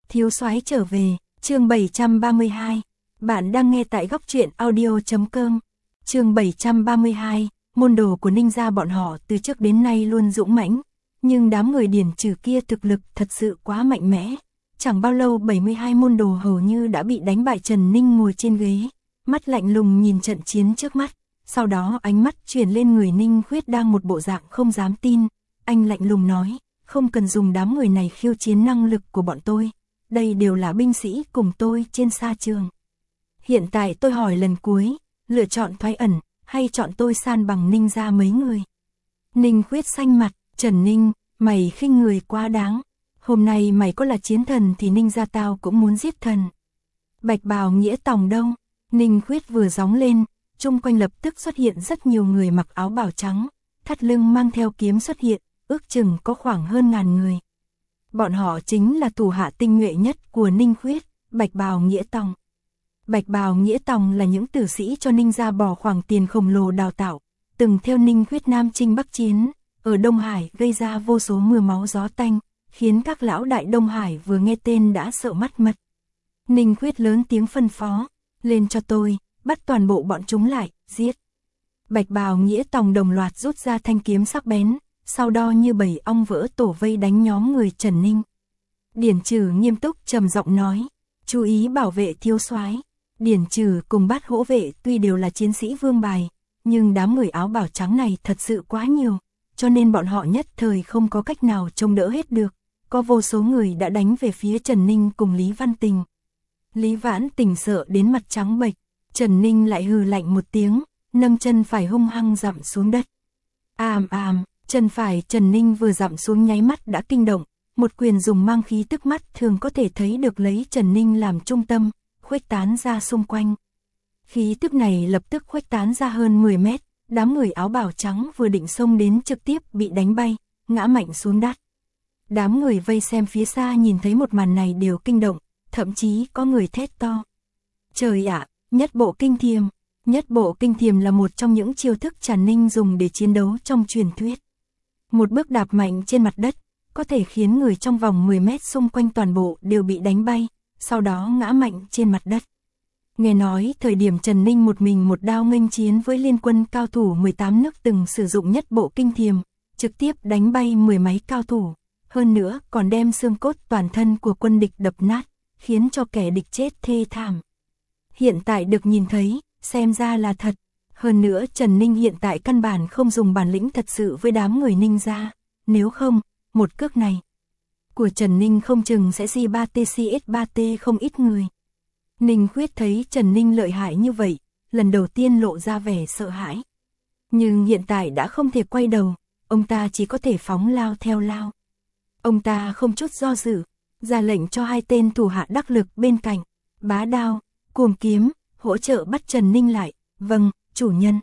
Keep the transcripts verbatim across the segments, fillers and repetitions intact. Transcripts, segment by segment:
Thiếu soái trở về, chương bảy trăm ba mươi hai. Bạn đang nghe tại góc truyện audio chấm com. Chương bảy trăm ba mươi hai, môn đồ của Ninh gia bọn họ từ trước đến nay luôn dũng mãnh, nhưng đám người Điển Trừ kia thực lực thật sự quá mạnh mẽ. Chẳng bao lâu bảy mươi hai môn đồ hầu như đã bị đánh bại. Trần Ninh ngồi trên ghế, mắt lạnh lùng nhìn trận chiến trước mắt, sau đó ánh mắt chuyển lên người Ninh Khuyết đang một bộ dạng không dám tin. Anh lạnh lùng nói, không cần dùng đám người này khiêu chiến năng lực của bọn tôi, đây đều là binh sĩ cùng tôi trên sa trường. Hiện tại tôi hỏi lần cuối, lựa chọn thoái ẩn, hay chọn tôi san bằng Ninh gia mấy người? Ninh Khuyết xanh mặt, Trần Ninh, mày khinh người quá đáng. Hôm nay mày có là chiến thần thì Ninh gia tao cũng muốn giết thần. Bạch bào nghĩa tòng đâu? Ninh Khuyết vừa gióng lên, chung quanh lập tức xuất hiện rất nhiều người mặc áo bào trắng, thắt lưng mang theo kiếm xuất hiện, ước chừng có khoảng hơn ngàn người. Bọn họ chính là thủ hạ tinh nhuệ nhất của Ninh Khuyết, Bạch bào nghĩa tòng. Bạch bào nghĩa tòng là những tử sĩ cho Ninh gia bỏ khoản tiền khổng lồ đào tạo, từng theo Ninh Khuyết Nam chinh Bắc chiến, ở Đông Hải gây ra vô số mưa máu gió tanh, khiến các lão đại Đông Hải vừa nghe tên đã sợ mắt mật. Ninh Khuyết lớn tiếng phân phó, lên cho tôi, bắt toàn bộ bọn chúng lại, giết. Bạch bào nghĩa tòng đồng loạt rút ra thanh kiếm sắc bén, sau đó như bầy ong vỡ tổ vây đánh nhóm người Trần Ninh. Điển Trừ nghiêm túc trầm giọng nói, chú ý bảo vệ thiếu soái. Điển Trừ cùng Bát Hỗ vệ tuy đều là chiến sĩ vương bài, nhưng đám người áo bào trắng này thật sự quá nhiều, cho nên bọn họ nhất thời không có cách nào trông đỡ hết được. Có vô số người đã đánh về phía Trần Ninh cùng Lý Văn Tình. Lý Vãn Tình sợ đến mặt trắng bệch, Trần Ninh lại hừ lạnh một tiếng, nâng chân phải hung hăng dặm xuống đất. Àm àm, chân phải Trần Ninh vừa dặm xuống nháy mắt đã kinh động, một quyền dùng mang khí tức mắt thường có thể thấy được lấy Trần Ninh làm trung tâm, khuếch tán ra xung quanh. Khí tức này lập tức khuếch tán ra hơn mười mét, đám người áo bào trắng vừa định xông đến trực tiếp bị đánh bay, ngã mạnh xuống đất. Đám người vây xem phía xa nhìn thấy một màn này đều kinh động, thậm chí có người thét to. Trời ạ, nhất bộ kinh thiềm. Nhất bộ kinh thiềm là một trong những chiêu thức Trần Ninh dùng để chiến đấu trong truyền thuyết. Một bước đạp mạnh trên mặt đất, có thể khiến người trong vòng mười mét xung quanh toàn bộ đều bị đánh bay, sau đó ngã mạnh trên mặt đất. Nghe nói thời điểm Trần Ninh một mình một đao nghênh chiến với liên quân cao thủ mười tám nước từng sử dụng nhất bộ kinh thiềm, trực tiếp đánh bay mười mấy cao thủ, hơn nữa còn đem xương cốt toàn thân của quân địch đập nát, khiến cho kẻ địch chết thê thảm. Hiện tại được nhìn thấy, xem ra là thật. Hơn nữa Trần Ninh hiện tại căn bản không dùng bản lĩnh thật sự với đám người Ninh gia, nếu không, một cước này của Trần Ninh không chừng sẽ gi ba tê xê ét ba tê không ít người. Ninh Khuyết thấy Trần Ninh lợi hại như vậy, lần đầu tiên lộ ra vẻ sợ hãi. Nhưng hiện tại đã không thể quay đầu, ông ta chỉ có thể phóng lao theo lao. Ông ta không chút do dự, ra lệnh cho hai tên thủ hạ đắc lực bên cạnh, Bá Đao, Cuồng Kiếm, hỗ trợ bắt Trần Ninh lại. Vâng, chủ nhân.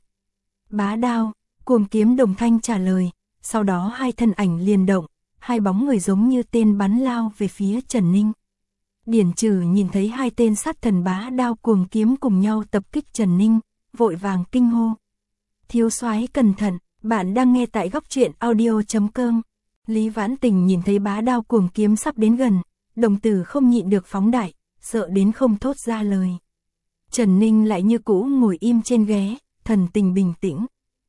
Bá Đao, Cuồng Kiếm đồng thanh trả lời, sau đó hai thân ảnh liền động, hai bóng người giống như tên bắn lao về phía Trần Ninh. Điển Trừ nhìn thấy hai tên sát thần Bá Đao Cuồng Kiếm cùng nhau tập kích Trần Ninh, vội vàng kinh hô. Thiếu soái cẩn thận, bạn đang nghe tại góc truyện audio chấm com. Lý Vãn Tình nhìn thấy Bá Đao Cuồng Kiếm sắp đến gần, đồng tử không nhịn được phóng đại, sợ đến không thốt ra lời. Trần Ninh lại như cũ ngồi im trên ghế, thần tình bình tĩnh.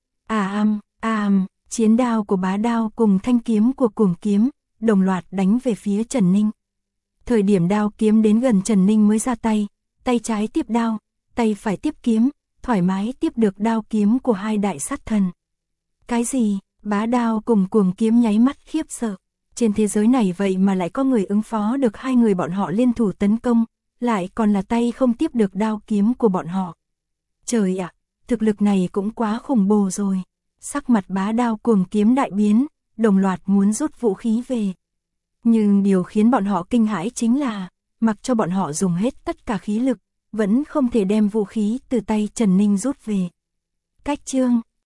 À am, à am, chiến đao của Bá Đao cùng thanh kiếm của Cuồng Kiếm, đồng loạt đánh về phía Trần Ninh. Thời điểm đao kiếm đến gần Trần Ninh mới ra tay, tay trái tiếp đao, tay phải tiếp kiếm, thoải mái tiếp được đao kiếm của hai đại sát thần. Cái gì? Bá Đao cùng Cuồng Kiếm nháy mắt khiếp sợ. Trên thế giới này vậy mà lại có người ứng phó được hai người bọn họ liên thủ tấn công, lại còn là tay không tiếp được đao kiếm của bọn họ. Trời ạ, thực lực này cũng quá khủng bố rồi. Sắc mặt Bá Đao Cuồng Kiếm đại biến, đồng loạt muốn rút vũ khí về. Nhưng điều khiến bọn họ kinh hãi chính là, mặc cho bọn họ dùng hết tất cả khí lực, vẫn không thể đem vũ khí từ tay Trần Ninh rút về. Cách chương,